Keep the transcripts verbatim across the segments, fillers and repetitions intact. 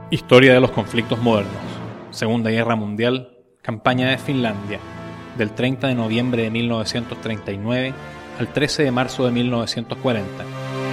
Historia de los conflictos modernos. Segunda Guerra Mundial. Campaña de Finlandia. Del treinta de noviembre de mil novecientos treinta y nueve al trece de marzo de mil novecientos cuarenta.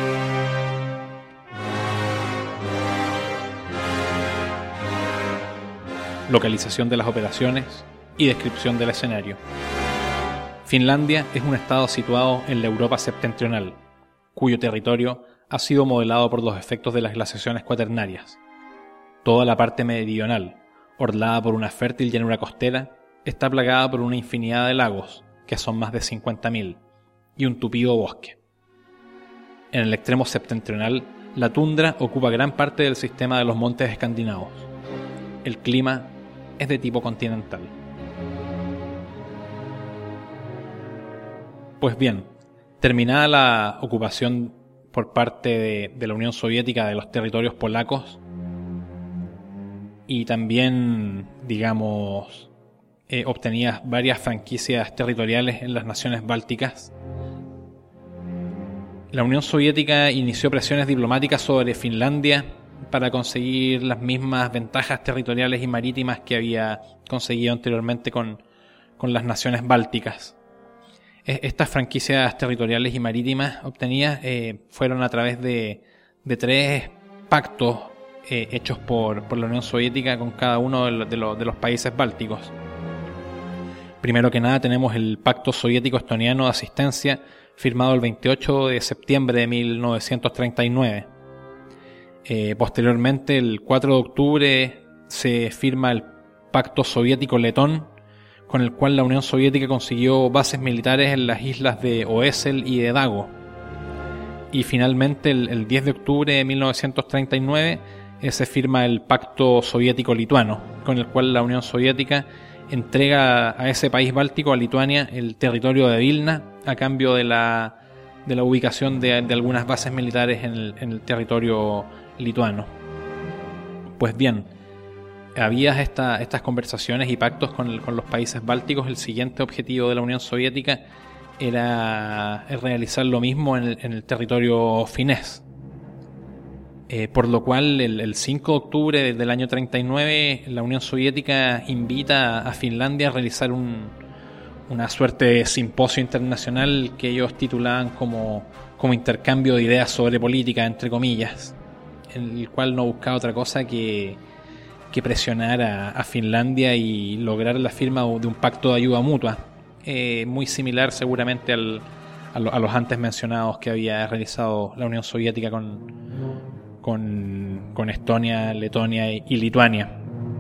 Localización de las operaciones y descripción del escenario. Finlandia es un estado situado en la Europa septentrional, cuyo territorio ha sido modelado por los efectos de las glaciaciones cuaternarias. Toda la parte meridional, orlada por una fértil llanura costera, está plagada por una infinidad de lagos, que son más de cincuenta mil, y un tupido bosque. En el extremo septentrional, la tundra ocupa gran parte del sistema de los montes escandinavos. El clima es de tipo continental. Pues bien, terminada la ocupación por parte de, de la Unión Soviética de los territorios polacos, y también, digamos, eh, obtenía varias franquicias territoriales en las naciones bálticas, la Unión Soviética inició presiones diplomáticas sobre Finlandia para conseguir las mismas ventajas territoriales y marítimas que había conseguido anteriormente con, con las naciones bálticas. Estas franquicias territoriales y marítimas obtenidas eh, fueron a través de, de tres pactos eh, hechos por, por la Unión Soviética con cada uno de los, de, los, de los países bálticos. Primero que nada tenemos el Pacto Soviético-Estoniano de Asistencia, firmado el veintiocho de septiembre de mil novecientos treinta y nueve. Eh, posteriormente, el cuatro de octubre, se firma el Pacto Soviético-Letón, con el cual la Unión Soviética consiguió bases militares en las islas de Oesel y de Dago. Y finalmente, el, el diez de octubre de mil novecientos treinta y nueve, eh, se firma el Pacto Soviético-Lituano, con el cual la Unión Soviética entrega a ese país báltico, a Lituania, el territorio de Vilna, a cambio de la, de la ubicación de, de algunas bases militares en el, en el territorio lituano. Pues bien, había esta, estas conversaciones y pactos con, el, con los países bálticos. El siguiente objetivo de la Unión Soviética era realizar lo mismo en el, en el territorio finés. Eh, por lo cual, el, el cinco de octubre del año treinta y nueve, la Unión Soviética invita a Finlandia a realizar un, una suerte de simposio internacional que ellos titulaban como, como intercambio de ideas sobre política, entre comillas, en el cual no buscaba otra cosa que, que presionar a, a Finlandia y lograr la firma de un pacto de ayuda mutua, eh, muy similar seguramente al, a, lo, a los antes mencionados que había realizado la Unión Soviética con, con, con Estonia, Letonia y, y Lituania.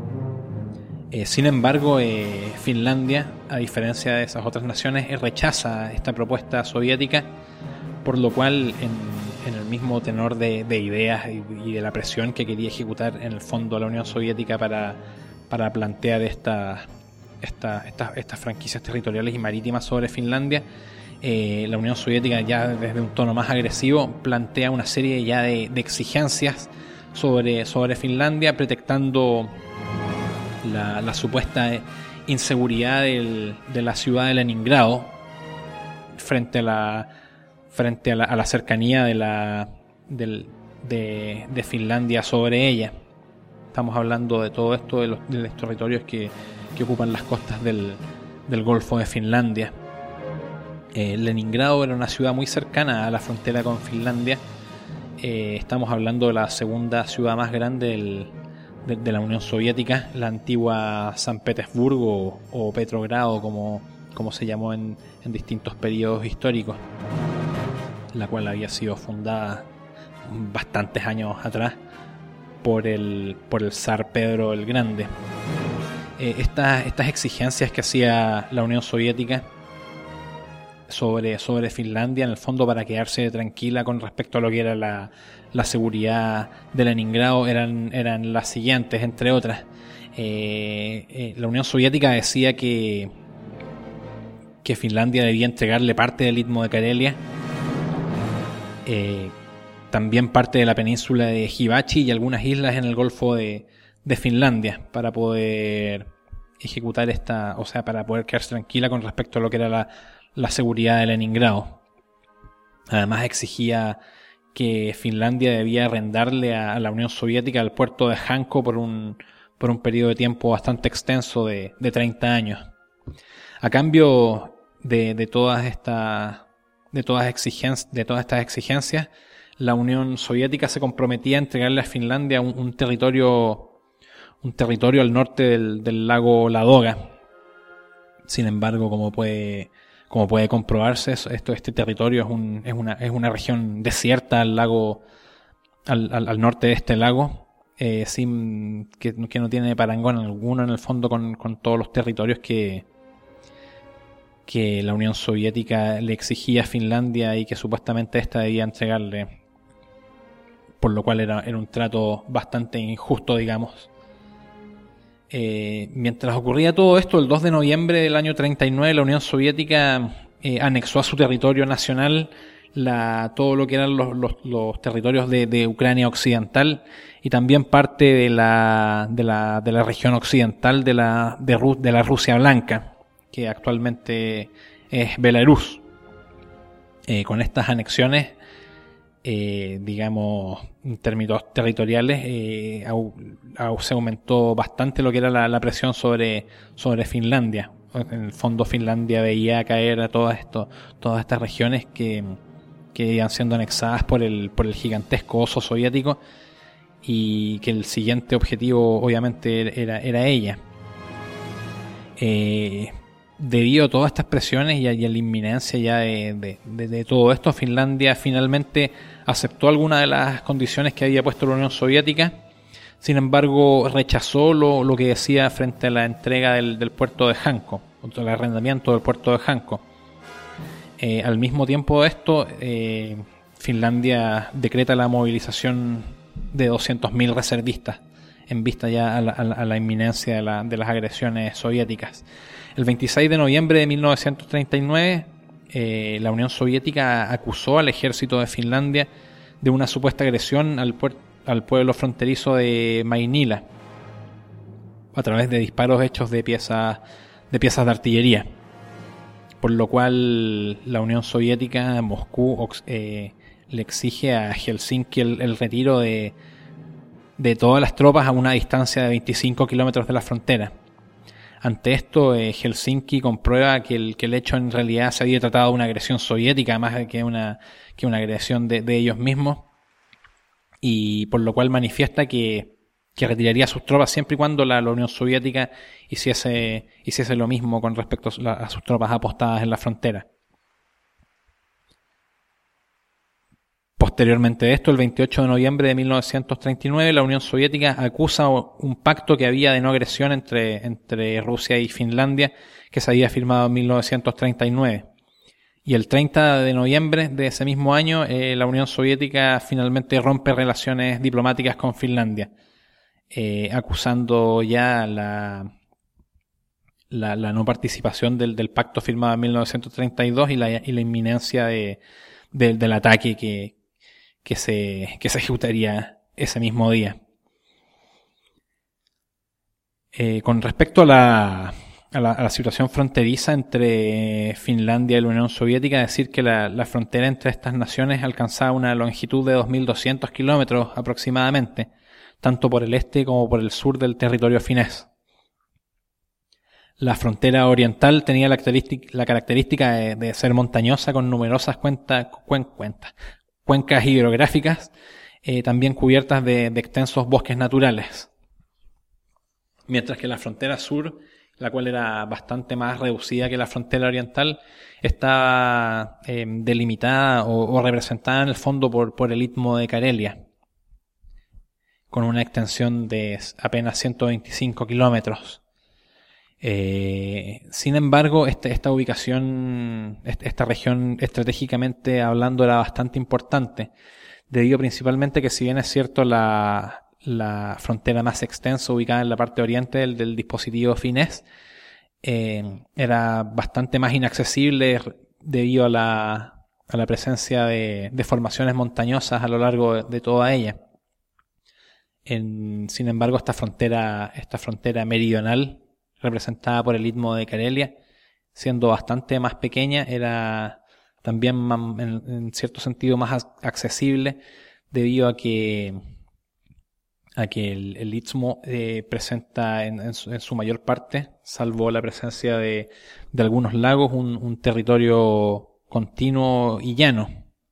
Eh, sin embargo, eh, Finlandia, a diferencia de esas otras naciones, eh, rechaza esta propuesta soviética, por lo cual en, en el mismo tenor de, de ideas y, y de la presión que quería ejecutar en el fondo la Unión Soviética para, para plantear esta, esta, esta, estas franquicias territoriales y marítimas sobre Finlandia, eh, la Unión Soviética, ya desde un tono más agresivo, plantea una serie ya de, de exigencias sobre, sobre Finlandia, pretextando la, la supuesta inseguridad del, de la ciudad de Leningrado frente a la frente a la, a la cercanía de la del, de, de Finlandia sobre ella. Estamos hablando de todo esto, de los, de los territorios que, que ocupan las costas del, del Golfo de Finlandia. Eh, Leningrado era una ciudad muy cercana a la frontera con Finlandia. Eh, estamos hablando de la segunda ciudad más grande del, de, de la Unión Soviética, la antigua San Petersburgo o, o Petrogrado, como, como se llamó en, en distintos periodos históricos, la cual había sido fundada bastantes años atrás por el, por el zar Pedro el Grande. Eh, estas, estas exigencias que hacía la Unión Soviética sobre, sobre Finlandia, en el fondo para quedarse tranquila con respecto a lo que era la, la seguridad de Leningrado, eran, eran las siguientes, entre otras. Eh, eh, la Unión Soviética decía que, que Finlandia debía entregarle parte del istmo de Karelia, Eh, también parte de la península de Hibachi y algunas islas en el Golfo de, de Finlandia, para poder ejecutar esta, o sea, para poder quedarse tranquila con respecto a lo que era la, la seguridad de Leningrado. Además exigía que Finlandia debía arrendarle a, a la Unión Soviética el puerto de Hanko por un, por un periodo de tiempo bastante extenso de, de treinta años. A cambio de, de todas estas de todas exigencias, de todas estas exigencias, la Unión Soviética se comprometía a entregarle a Finlandia un, un territorio un territorio al norte del, del lago Ladoga. Sin embargo, como puede como puede comprobarse, esto este territorio es un es una es una región desierta al lago al, al, al norte de este lago, eh, sin que, que no tiene parangón alguno en el fondo con, con todos los territorios que que la Unión Soviética le exigía a Finlandia y que supuestamente ésta debía entregarle, por lo cual era, era un trato bastante injusto, digamos. Eh, mientras ocurría todo esto, el dos de noviembre del año treinta y nueve, la Unión Soviética eh, anexó a su territorio nacional la, todo lo que eran los, los, los territorios de, de Ucrania occidental y también parte de la, de la, de la región occidental de la, de, Ru, de la Rusia Blanca, que actualmente es Belarus. Eh, con estas anexiones, eh, digamos, en términos territoriales, eh, au, au, se aumentó bastante lo que era la, la presión sobre, sobre Finlandia. En el fondo, Finlandia veía caer a todas, esto, todas estas regiones que, que iban siendo anexadas por el, por el gigantesco oso soviético, y que el siguiente objetivo obviamente era, era ella. Eh, Debido a todas estas presiones y a, y a la inminencia ya de, de, de, de todo esto, Finlandia finalmente aceptó algunas de las condiciones que había puesto la Unión Soviética. Sin embargo, rechazó lo, lo que decía frente a la entrega del, del puerto de Hanko, contra el arrendamiento del puerto de Hanko. Eh, al mismo tiempo de esto, eh, Finlandia decreta la movilización de doscientos mil reservistas en vista ya a la, a la, a la inminencia de, la, de las agresiones soviéticas. El veintiséis de noviembre de mil novecientos treinta y nueve, eh, la Unión Soviética acusó al ejército de Finlandia de una supuesta agresión al, puer- al pueblo fronterizo de Mainila a través de disparos hechos de piezas de piezas de artillería, por lo cual la Unión Soviética, Moscú, eh, le exige a Helsinki el, el retiro de, de todas las tropas a una distancia de veinticinco kilómetros de la frontera. Ante esto, eh, Helsinki comprueba que el, que el hecho en realidad se había tratado de una agresión soviética más que una, que una agresión de, de ellos mismos, y por lo cual manifiesta que, que retiraría sus tropas siempre y cuando la, la Unión Soviética hiciese, hiciese lo mismo con respecto a, la, a sus tropas apostadas en la frontera. Posteriormente de esto, el veintiocho de noviembre de mil novecientos treinta y nueve, la Unión Soviética acusa un pacto que había de no agresión entre, entre Rusia y Finlandia, que se había firmado en mil novecientos treinta y nueve. Y el treinta de noviembre de ese mismo año, eh, la Unión Soviética finalmente rompe relaciones diplomáticas con Finlandia, eh, acusando ya la, la, la no participación del, del pacto firmado en mil novecientos treinta y dos y la, y la inminencia de, de, del ataque que que se, que se ejecutaría ese mismo día. Eh, con respecto a la, a la, a la situación fronteriza entre Finlandia y la Unión Soviética, decir que la, la frontera entre estas naciones alcanzaba una longitud de dos mil doscientos kilómetros aproximadamente, tanto por el este como por el sur del territorio finés. La frontera oriental tenía la característica, la característica de, de ser montañosa, con numerosas cuentas, cuen, cuentas, cuencas hidrográficas, eh, también cubiertas de, de extensos bosques naturales. Mientras que la frontera sur, la cual era bastante más reducida que la frontera oriental, está eh, delimitada o, o representada en el fondo por, por el Istmo de Karelia, con una extensión de apenas ciento veinticinco kilómetros. Eh, sin embargo, este, esta ubicación, esta región estratégicamente hablando era bastante importante, debido principalmente que, si bien es cierto, la, la frontera más extensa ubicada en la parte oriente del, del dispositivo finés, eh, era bastante más inaccesible debido a la, a la presencia de, de formaciones montañosas a lo largo de, de toda ella. En, sin embargo, esta frontera, esta frontera meridional, representada por el Istmo de Karelia, siendo bastante más pequeña, era también en, en cierto sentido más accesible debido a que a que el, el Istmo eh, presenta en, en, su, en su mayor parte, salvo la presencia de, de algunos lagos, un, un territorio continuo y llano,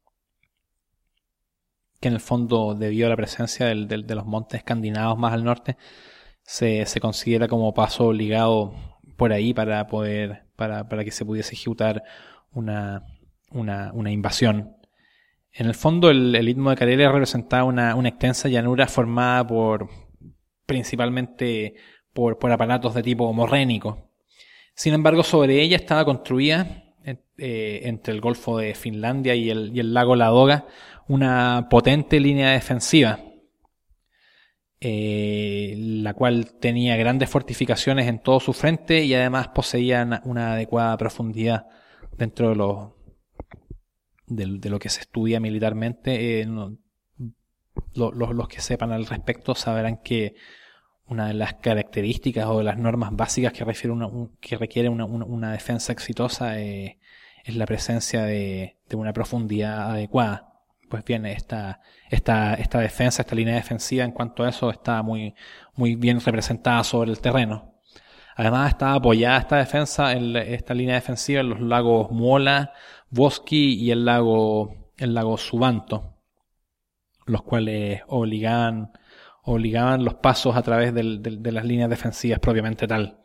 que en el fondo, debido a la presencia del, del, de los montes escandinavos más al norte, se, se considera como paso obligado por ahí para poder, para, para que se pudiese ejecutar una, una, una invasión. En el fondo, el, el Istmo de Carelia representaba una, una extensa llanura formada por principalmente por, por aparatos de tipo morrénico. Sin embargo, sobre ella estaba construida, eh, entre el Golfo de Finlandia y el, y el lago Ladoga, una potente línea defensiva, eh, la cual tenía grandes fortificaciones en todo su frente y además poseía una adecuada profundidad dentro de los De, de lo que se estudia militarmente. Eh, no, lo, lo, los que sepan al respecto sabrán que una de las características o de las normas básicas que, refiere una, un, que requiere una, una, una defensa exitosa eh, es la presencia de, de una profundidad adecuada. Pues bien, esta, esta, esta defensa, esta línea defensiva en cuanto a eso está muy, muy bien representada sobre el terreno. Además está apoyada esta defensa, en esta línea defensiva, en los lagos Muola, Vuoski y el lago, el lago Suvanto, los cuales obligaban, obligaban los pasos a través del, del, de las líneas defensivas propiamente tal.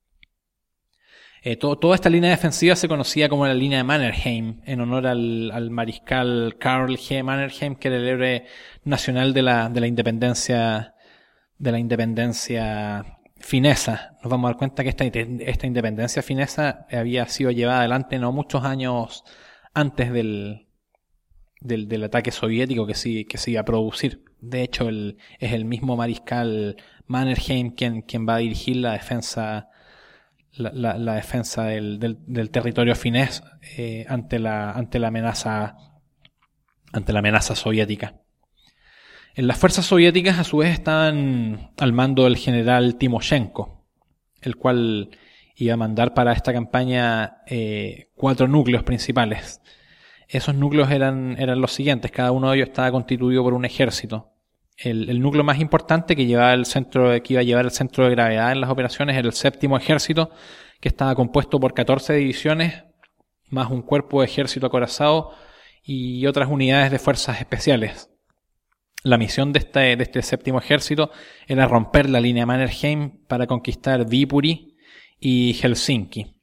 Eh, todo, toda esta línea defensiva se conocía como la línea de Mannerheim, en honor al, al mariscal Karl G. Mannerheim, que era el héroe nacional de la, de la independencia, de la independencia finesa. Nos vamos a dar cuenta que esta, esta independencia finesa había sido llevada adelante no muchos años antes del, del, del ataque soviético que sí, que se iba a producir. De hecho, el, es el mismo mariscal Mannerheim quien, quien va a dirigir la defensa, la, la, la defensa del, del, del territorio finés eh, ante la, ante la amenaza, ante la amenaza soviética. En las fuerzas soviéticas, a su vez, estaban al mando del general Timoshenko, el cual iba a mandar para esta campaña eh, cuatro núcleos principales. Esos núcleos eran, eran los siguientes, cada uno de ellos estaba constituido por un ejército. El, el núcleo más importante que llevaba el centro, que iba a llevar el centro de gravedad en las operaciones era el séptimo ejército, que estaba compuesto por catorce divisiones, más un cuerpo de ejército acorazado y otras unidades de fuerzas especiales. La misión de este, de este séptimo ejército era romper la línea Mannerheim para conquistar Viipuri y Helsinki.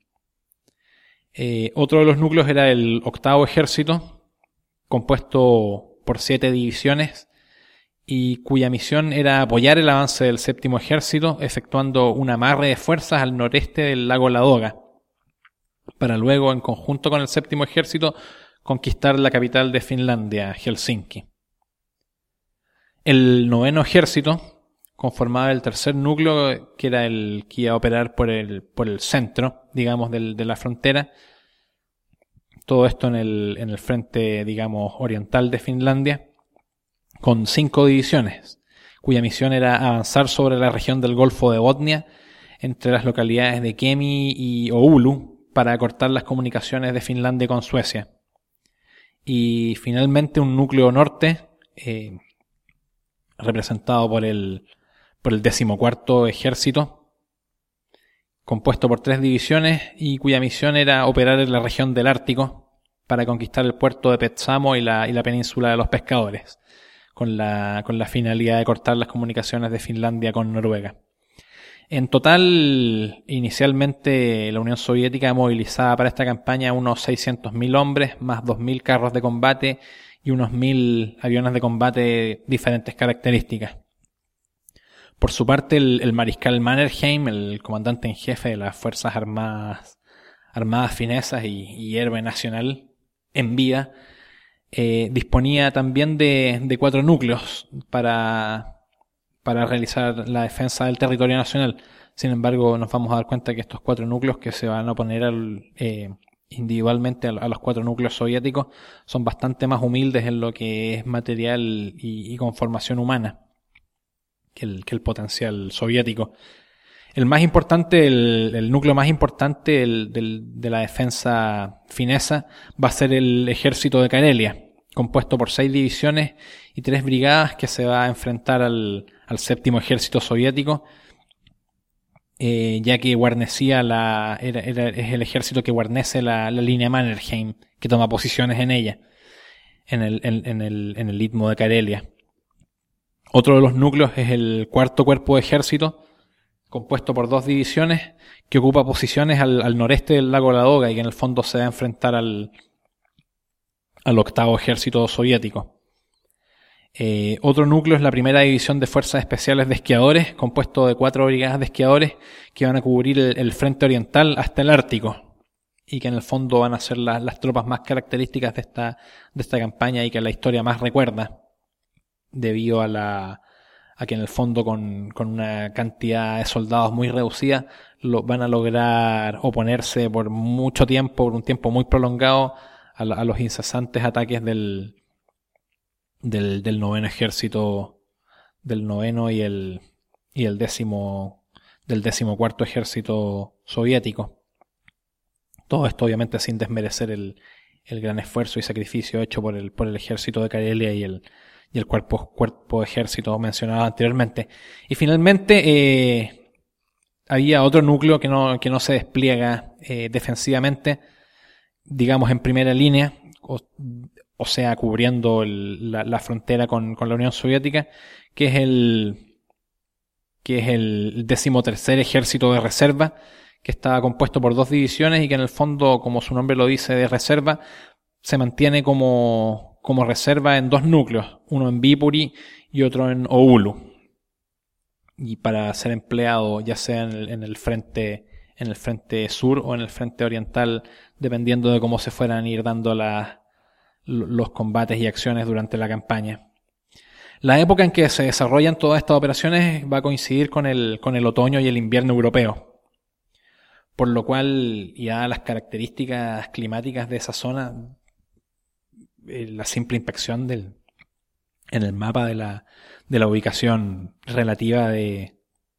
Eh, otro de los núcleos era el octavo ejército, compuesto por siete divisiones, y cuya misión era apoyar el avance del séptimo ejército, efectuando un amarre de fuerzas al noreste del lago Ladoga, para luego, en conjunto con el séptimo ejército, conquistar la capital de Finlandia, Helsinki. El noveno ejército conformaba el tercer núcleo, que era el que iba a operar por el, por el centro, digamos, del, de la frontera. Todo esto en el, en el frente, digamos, oriental de Finlandia, con cinco divisiones, cuya misión era avanzar sobre la región del Golfo de Botnia, entre las localidades de Kemi y Oulu, para cortar las comunicaciones de Finlandia con Suecia. Y finalmente un núcleo norte, eh, representado por el, por el decimocuarto ejército, compuesto por tres divisiones y cuya misión era operar en la región del Ártico para conquistar el puerto de Petsamo y la, y la península de los pescadores, con la, con la finalidad de cortar las comunicaciones de Finlandia con Noruega. En total, inicialmente la Unión Soviética movilizaba para esta campaña unos seiscientos mil hombres, más dos mil carros de combate y unos mil aviones de combate de diferentes características. Por su parte, el, el mariscal Mannerheim, el comandante en jefe de las Fuerzas Armadas, armadas finesas y, y héroe nacional en vida, eh, disponía también de, de cuatro núcleos para, para realizar la defensa del territorio nacional. Sin embargo, nos vamos a dar cuenta que estos cuatro núcleos que se van a oponer al... Eh, individualmente a los cuatro núcleos soviéticos son bastante más humildes en lo que es material y, y conformación humana que el, que el potencial soviético. El más importante, el, el núcleo más importante el, del, de la defensa finesa va a ser el ejército de Karelia, compuesto por seis divisiones y tres brigadas que se va a enfrentar al, al séptimo ejército soviético, eh, ya que guarnecía la, era, era, es el ejército que guarnece la, la línea Mannerheim, que toma posiciones en ella, en el, en, en el, en el istmo de Karelia. Otro de los núcleos es el cuarto cuerpo de ejército, compuesto por dos divisiones, que ocupa posiciones al, al noreste del lago Ladoga y que en el fondo se va a enfrentar al, al octavo ejército soviético. Eh, otro núcleo es la primera división de fuerzas especiales de esquiadores, compuesto de cuatro brigadas de esquiadores que van a cubrir el, el frente oriental hasta el Ártico y que en el fondo van a ser la, las tropas más características de esta, de esta campaña y que la historia más recuerda, debido a la a que en el fondo con, con una cantidad de soldados muy reducida lo, van a lograr oponerse por mucho tiempo, por un tiempo muy prolongado, a, a los incesantes ataques del, del, del noveno ejército, del noveno y el, y el décimo, del décimo cuarto ejército soviético. Todo esto obviamente sin desmerecer el, el gran esfuerzo y sacrificio hecho por el, por el ejército de Karelia y el y el cuerpo, cuerpo de ejército mencionado anteriormente. Y finalmente, eh, había otro núcleo que no, que no se despliega eh, defensivamente, digamos en primera línea, o, o sea, cubriendo el, la, la frontera con, con la Unión Soviética, que es el, que es el decimotercer ejército de reserva, que estaba compuesto por dos divisiones y que en el fondo, como su nombre lo dice, de reserva, se mantiene como como reserva en dos núcleos, uno en Viipuri y otro en Oulu, y para ser empleado ya sea en el, en el frente en el frente sur o en el frente oriental, dependiendo de cómo se fueran ir dando la, los combates y acciones durante la campaña. La época en que se desarrollan todas estas operaciones va a coincidir con el, con el otoño y el invierno europeo, por lo cual, ya las características climáticas de esa zona, la simple inspección del, en el mapa de la, de la ubicación relativa de,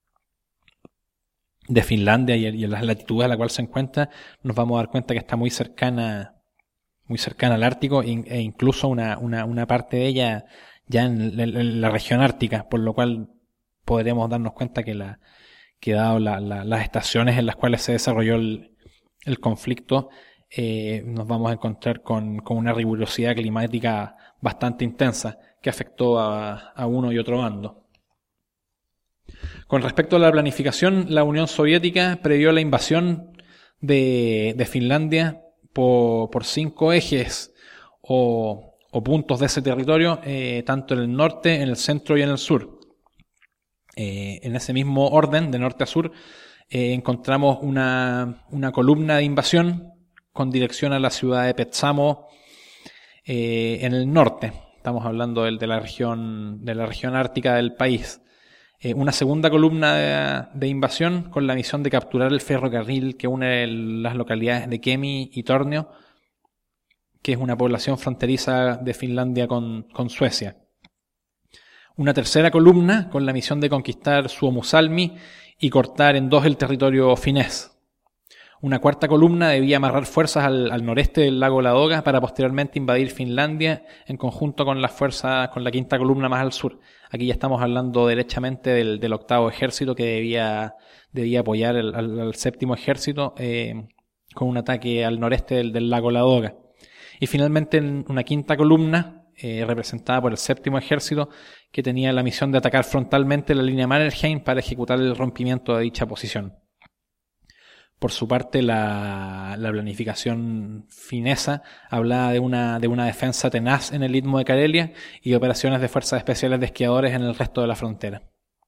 de Finlandia y, y en las latitudes a la cual se encuentra, nos vamos a dar cuenta que está muy cercana, muy cercana al Ártico e incluso una, una, una parte de ella ya en, en, en la región ártica, por lo cual podremos darnos cuenta que la, que dado la, la, las estaciones en las cuales se desarrolló el, el conflicto, Eh, nos vamos a encontrar con, con una rigurosidad climática bastante intensa que afectó a, a uno y otro bando. Con respecto a la planificación, la Unión Soviética previó la invasión de, de Finlandia por, por cinco ejes o, o puntos de ese territorio, eh, tanto en el norte, en el centro y en el sur. Eh, en ese mismo orden, de norte a sur, eh, encontramos una, una columna de invasión con dirección a la ciudad de Petsamo, eh, en el norte. Estamos hablando de, de la región de la región ártica del país. Eh, una segunda columna de, de invasión con la misión de capturar el ferrocarril que une el, las localidades de Kemi y Tornio, que es una población fronteriza de Finlandia con, con Suecia. Una tercera columna con la misión de conquistar Suomussalmi y cortar en dos el territorio finés. Una cuarta columna debía amarrar fuerzas al, al noreste del lago Ladoga para posteriormente invadir Finlandia en conjunto con las fuerzas, con la quinta columna más al sur. Aquí ya estamos hablando derechamente del, del octavo ejército que debía, debía apoyar el, al, al séptimo ejército eh, con un ataque al noreste del, del lago Ladoga. Y finalmente en una quinta columna eh, representada por el séptimo ejército que tenía la misión de atacar frontalmente la línea Mannerheim para ejecutar el rompimiento de dicha posición. Por su parte, la, la planificación finesa hablaba de una, de una defensa tenaz en el istmo de Karelia y operaciones de fuerzas especiales de esquiadores en el resto de la frontera.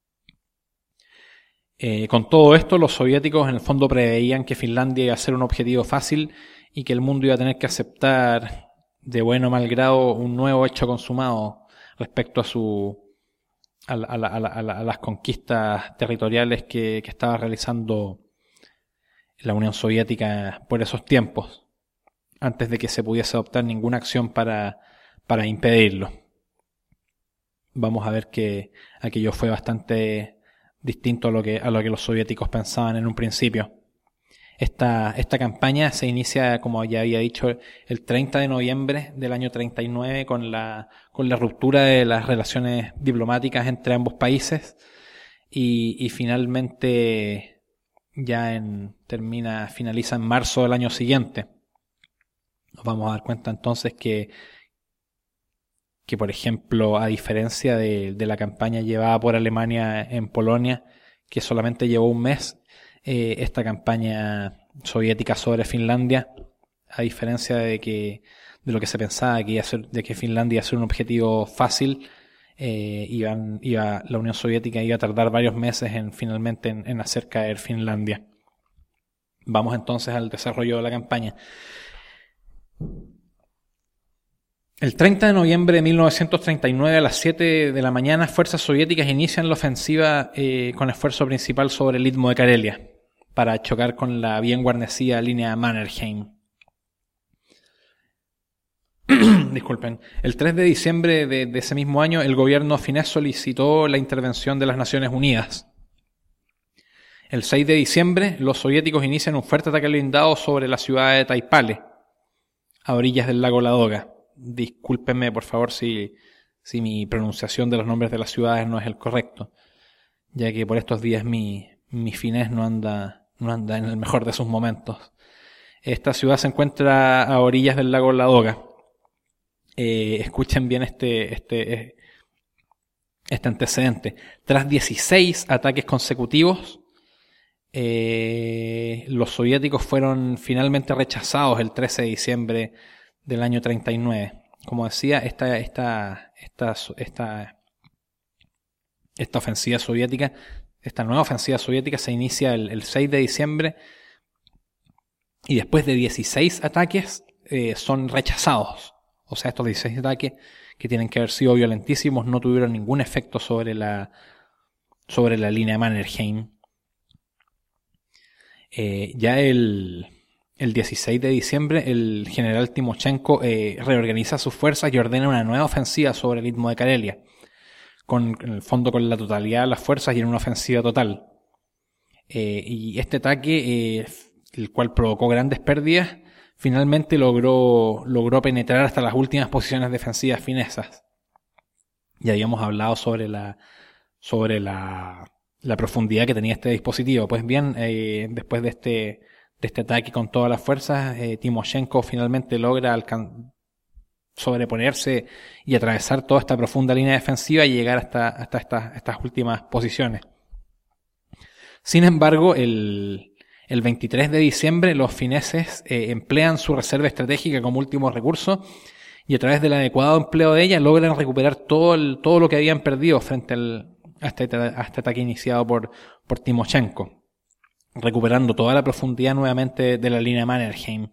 Eh, con todo esto, los soviéticos en el fondo preveían que Finlandia iba a ser un objetivo fácil y que el mundo iba a tener que aceptar de buen o mal grado un nuevo hecho consumado respecto a su a, la, a, la, a, la, a las conquistas territoriales que, que estaba realizando la Unión Soviética por esos tiempos, antes de que se pudiese adoptar ninguna acción para, para impedirlo. Vamos a ver que aquello fue bastante, distinto a lo que, a lo que los soviéticos pensaban en un principio. Esta, esta campaña se inicia, como ya había dicho, el treinta de noviembre del año treinta y nueve con la, con la ruptura de las relaciones diplomáticas entre ambos países y, y finalmente ya en, termina, finaliza en marzo del año siguiente. Nos vamos a dar cuenta entonces que, que por ejemplo, a diferencia de, de la campaña llevada por Alemania en Polonia, que solamente llevó un mes, eh, esta campaña soviética sobre Finlandia, a diferencia de que de lo que se pensaba que iba a ser, de que Finlandia iba a ser un objetivo fácil, eh, iban, iba, la Unión Soviética iba a tardar varios meses en finalmente en, en hacer caer Finlandia. Vamos entonces al desarrollo de la campaña. El treinta de noviembre de mil novecientos treinta y nueve a las siete de la mañana, fuerzas soviéticas inician la ofensiva eh, con esfuerzo principal sobre el Istmo de Karelia para chocar con la bien guarnecida línea Mannerheim. Disculpen. El tres de diciembre de, de ese mismo año, el gobierno finés solicitó la intervención de las Naciones Unidas. El seis de diciembre, los soviéticos inician un fuerte ataque blindado sobre la ciudad de Taipale, a orillas del lago Ladoga. Discúlpenme, por favor, si, si mi pronunciación de los nombres de las ciudades no es el correcto, ya que por estos días mi, mi finés no anda, no anda en el mejor de sus momentos. Esta ciudad se encuentra a orillas del lago Ladoga. Eh, escuchen bien este, este, este antecedente. Tras dieciséis ataques consecutivos, eh, los soviéticos fueron finalmente rechazados el trece de diciembre del año treinta y nueve. Como decía, esta, esta, esta, esta, esta ofensiva soviética, esta nueva ofensiva soviética se inicia el, el seis de diciembre y después de dieciséis ataques eh, son rechazados. O sea, estos dieciséis ataques, que tienen que haber sido violentísimos, no tuvieron ningún efecto sobre la, sobre la línea Mannerheim. Eh, ya el... El dieciséis de diciembre, el general Timoshenko eh, reorganiza sus fuerzas y ordena una nueva ofensiva sobre el Istmo de Karelia, con, en el fondo con la totalidad de las fuerzas y en una ofensiva total. Eh, y este ataque, eh, el cual provocó grandes pérdidas, finalmente logró, logró penetrar hasta las últimas posiciones defensivas finesas. Ya habíamos hablado sobre la, sobre la, la profundidad que tenía este dispositivo. Pues bien, eh, después de este... de este ataque con todas las fuerzas, eh, Timoshenko finalmente logra alcan- sobreponerse y atravesar toda esta profunda línea defensiva y llegar hasta, hasta estas, estas últimas posiciones. Sin embargo, el, el veintitrés de diciembre los fineses eh, emplean su reserva estratégica como último recurso y a través del adecuado empleo de ella logran recuperar todo, el, todo lo que habían perdido frente al, a, este, a este ataque iniciado por, por Timoshenko, recuperando toda la profundidad nuevamente de la línea Mannerheim.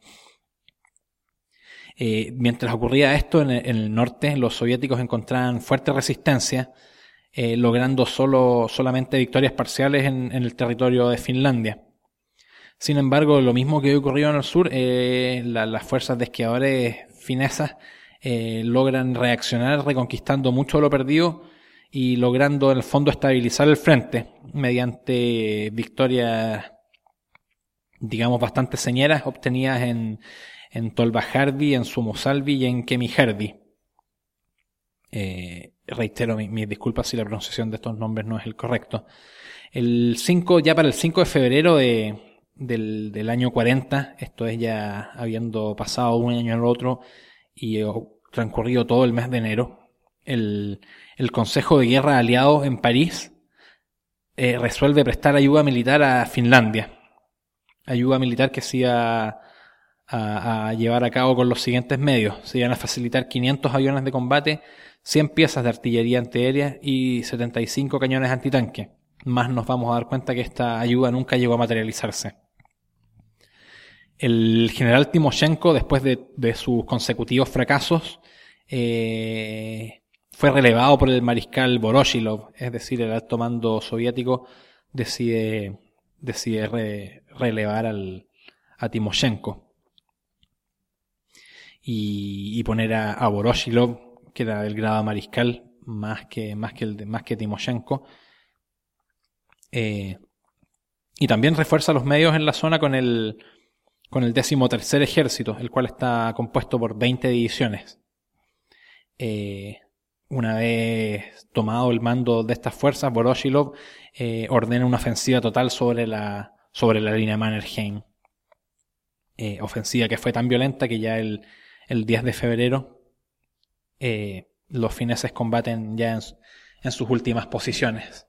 Eh, mientras ocurría esto, en el, en el norte, los soviéticos encontraban fuerte resistencia, eh, logrando solo, solamente victorias parciales en, en el territorio de Finlandia. Sin embargo, lo mismo que había ocurrido en el sur, eh, la, las fuerzas de esquiadores finesas eh, logran reaccionar reconquistando mucho de lo perdido y logrando en el fondo estabilizar el frente mediante victorias, digamos, bastante señeras obtenidas en, en Tolvajarvi, en Suomusalvi y en Kemijarvi. Eh, reitero mis mi disculpas si la pronunciación de estos nombres no es el correcto. El cinco, ya para el cinco de febrero de, del, del año cuarenta, esto es ya habiendo pasado un año al otro y oh, transcurrido todo el mes de enero, el, el Consejo de Guerra aliado en París eh, resuelve prestar ayuda militar a Finlandia. Ayuda militar que se iba a, a, a llevar a cabo con los siguientes medios. Se iban a facilitar quinientos aviones de combate, cien piezas de artillería antiaérea y setenta y cinco cañones antitanque. Más nos vamos a dar cuenta que esta ayuda nunca llegó a materializarse. El general Timoshenko, después de, de sus consecutivos fracasos, eh, fue relevado por el mariscal Voroshilov, es decir, el alto mando soviético decide, decide re, relevar al, a Timoshenko y, y poner a, a Voroshilov, que era del grado mariscal, más que, más que, el de, más que Timoshenko, Eh, y también refuerza los medios en la zona con el, con el decimotercer ejército, el cual está compuesto por veinte divisiones. Eh, una vez tomado el mando de estas fuerzas, Voroshilov eh, ordena una ofensiva total sobre la, sobre la línea Mannerheim. Eh, ofensiva que fue tan violenta que ya el, el diez de febrero eh, los fineses combaten ya en, en sus últimas posiciones.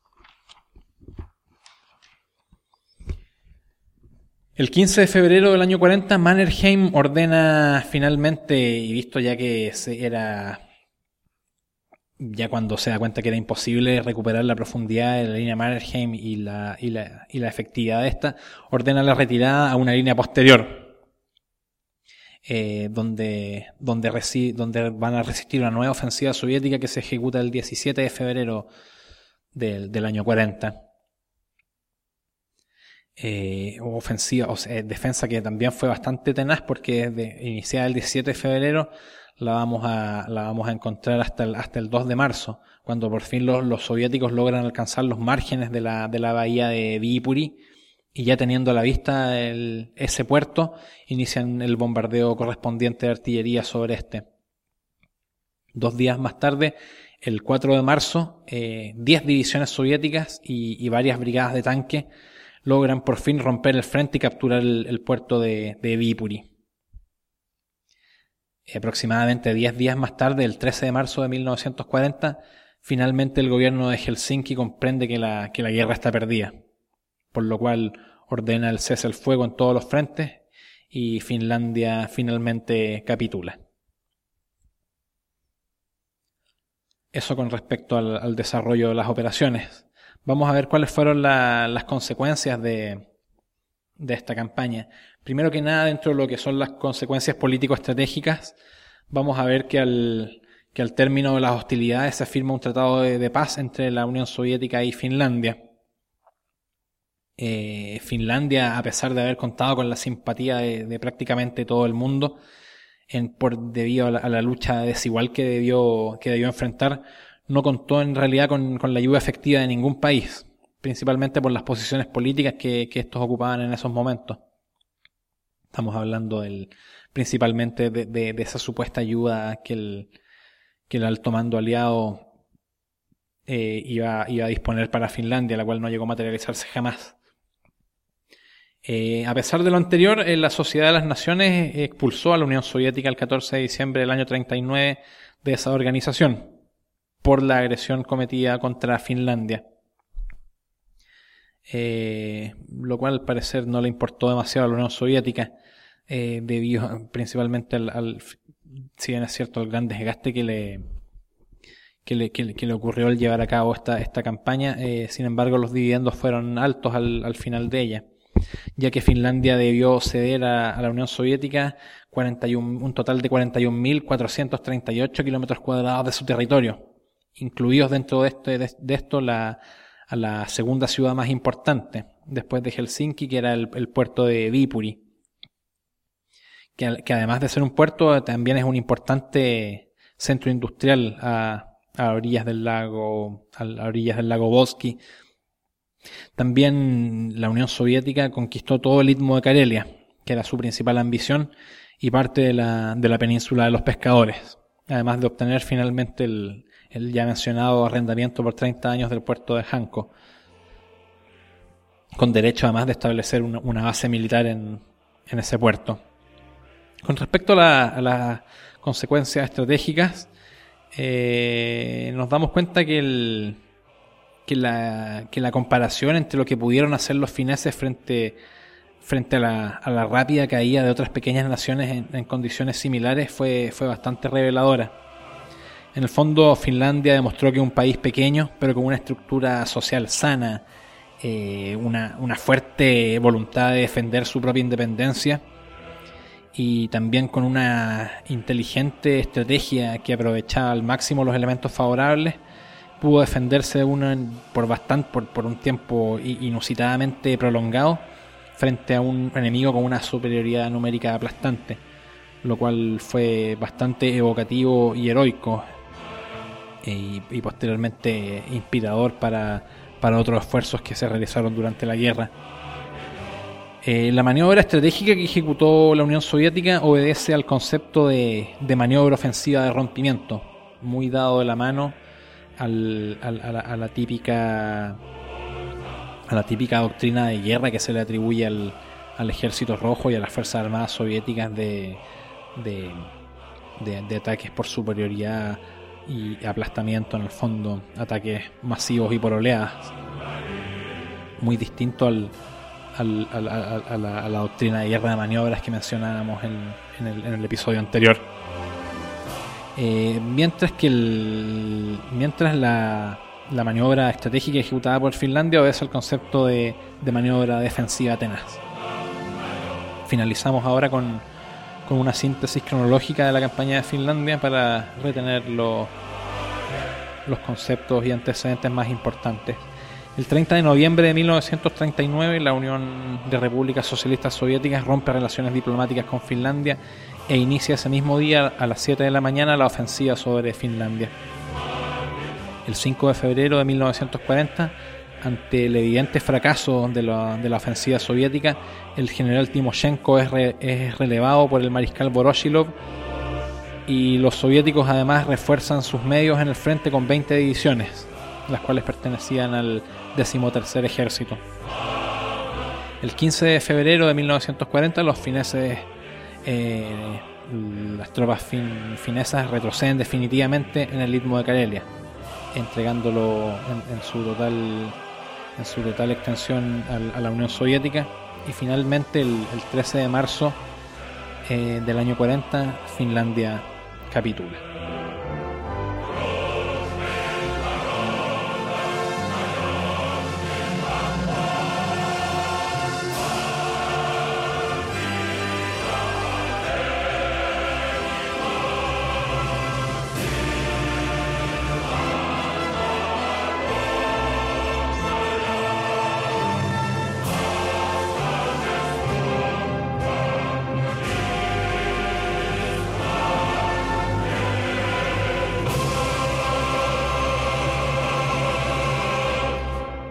El quince de febrero del año cuarenta, Mannerheim ordena finalmente, y visto ya que se era, ya cuando se da cuenta que era imposible recuperar la profundidad de la línea Mannerheim y la, y la, y la efectividad de esta, ordena la retirada a una línea posterior, eh, donde, donde, resi- donde van a resistir una nueva ofensiva soviética que se ejecuta el diecisiete de febrero del, del año cuarenta. Eh, ofensiva, o sea, defensa que también fue bastante tenaz, porque desde iniciada el diecisiete de febrero la vamos a, la vamos a encontrar hasta el, hasta el dos de marzo, cuando por fin los, los soviéticos logran alcanzar los márgenes de la, de la bahía de Viipuri, y ya teniendo a la vista el, ese puerto, inician el bombardeo correspondiente de artillería sobre este. Dos días más tarde, el cuatro de marzo, eh, diez divisiones soviéticas y, y varias brigadas de tanque logran por fin romper el frente y capturar el, el puerto de, de Viipuri. Aproximadamente diez días más tarde, el trece de marzo de mil novecientos cuarenta, finalmente el gobierno de Helsinki comprende que la, que la guerra está perdida, por lo cual ordena el cese al fuego en todos los frentes y Finlandia finalmente capitula. Eso con respecto al, al desarrollo de las operaciones. Vamos a ver cuáles fueron la, las consecuencias de, de esta campaña. Primero que nada, dentro de lo que son las consecuencias político-estratégicas, vamos a ver que al, que al término de las hostilidades se firma un tratado de, de paz entre la Unión Soviética y Finlandia. Eh, Finlandia, a pesar de haber contado con la simpatía de, de prácticamente todo el mundo, en, por debido a la, a la lucha desigual que debió, que debió enfrentar, no contó en realidad con, con la ayuda efectiva de ningún país, principalmente por las posiciones políticas que, que estos ocupaban en esos momentos. Estamos hablando del, principalmente de, de, de esa supuesta ayuda que el, que el alto mando aliado eh, iba, iba a disponer para Finlandia, la cual no llegó a materializarse jamás. Eh, a pesar de lo anterior, eh, la Sociedad de las Naciones expulsó a la Unión Soviética el catorce de diciembre del año treinta y nueve de esa organización por la agresión cometida contra Finlandia. Eh, lo cual al parecer no le importó demasiado a la Unión Soviética, eh, debido principalmente al, al, si bien es cierto, al gran desgaste que le, que le, que le, que le ocurrió al llevar a cabo esta, esta campaña. Eh, sin embargo, los dividendos fueron altos al, al final de ella, ya que Finlandia debió ceder a, a la Unión Soviética cuarenta y uno, un total de cuarenta y un mil cuatrocientos treinta y ocho kilómetros cuadrados de su territorio, incluidos dentro de, este, de, de esto la, a la segunda ciudad más importante, después de Helsinki, que era el, el puerto de Viipuri, que, que además de ser un puerto, también es un importante centro industrial a, a orillas del lago, a orillas del lago Volsky. También la Unión Soviética conquistó todo el istmo de Karelia, que era su principal ambición, y parte de la, de la península de los pescadores, además de obtener finalmente el, el ya mencionado arrendamiento por treinta años del puerto de Hanko, con derecho además de establecer una, una base militar en, en ese puerto. Con respecto a, la, a las consecuencias estratégicas, eh, nos damos cuenta que el Que la, que la comparación entre lo que pudieron hacer los fineses frente, frente a, la, a la rápida caída de otras pequeñas naciones en, en condiciones similares fue, fue bastante reveladora. En el fondo, Finlandia demostró que es un país pequeño, pero con una estructura social sana, eh, una, una fuerte voluntad de defender su propia independencia, y también con una inteligente estrategia que aprovechaba al máximo los elementos favorables, pudo defenderse de una por bastante por, por un tiempo inusitadamente prolongado frente a un enemigo con una superioridad numérica aplastante, lo cual fue bastante evocativo y heroico, y, y posteriormente inspirador para, para otros esfuerzos que se realizaron durante la guerra. Eh, la maniobra estratégica que ejecutó la Unión Soviética obedece al concepto de, de maniobra ofensiva de rompimiento, muy dado de la mano al, al, a, la, a la típica a la típica doctrina de guerra que se le atribuye al, al Ejército Rojo y a las Fuerzas Armadas soviéticas de, de, de, de ataques por superioridad y aplastamiento, en el fondo, ataques masivos y por oleadas, muy distinto al Al, a, a, a, la, a la doctrina de guerra de maniobras que mencionábamos en, en, el, en el episodio anterior. Eh, mientras que el, mientras la, la maniobra estratégica ejecutada por Finlandia obedece al concepto de, de maniobra defensiva tenaz. Finalizamos ahora con, con una síntesis cronológica de la campaña de Finlandia para retener los, los conceptos y antecedentes más importantes. El treinta de noviembre de mil novecientos treinta y nueve, la Unión de Repúblicas Socialistas Soviéticas rompe relaciones diplomáticas con Finlandia e inicia ese mismo día a las siete de la mañana la ofensiva sobre Finlandia. El cinco de febrero de mil novecientos cuarenta, ante el evidente fracaso de la, de la ofensiva soviética, el general Timoshenko es, re, es relevado por el mariscal Voroshilov, y los soviéticos además refuerzan sus medios en el frente con veinte divisiones, las cuales pertenecían al decimotercer ejército. El quince de febrero de mil novecientos cuarenta, los fineses, eh, las tropas fin, finesas retroceden definitivamente en el Istmo de Karelia, entregándolo en, en su total en su total extensión a, a la Unión Soviética, y finalmente el, el trece de marzo eh, del año cuarenta, Finlandia capitula.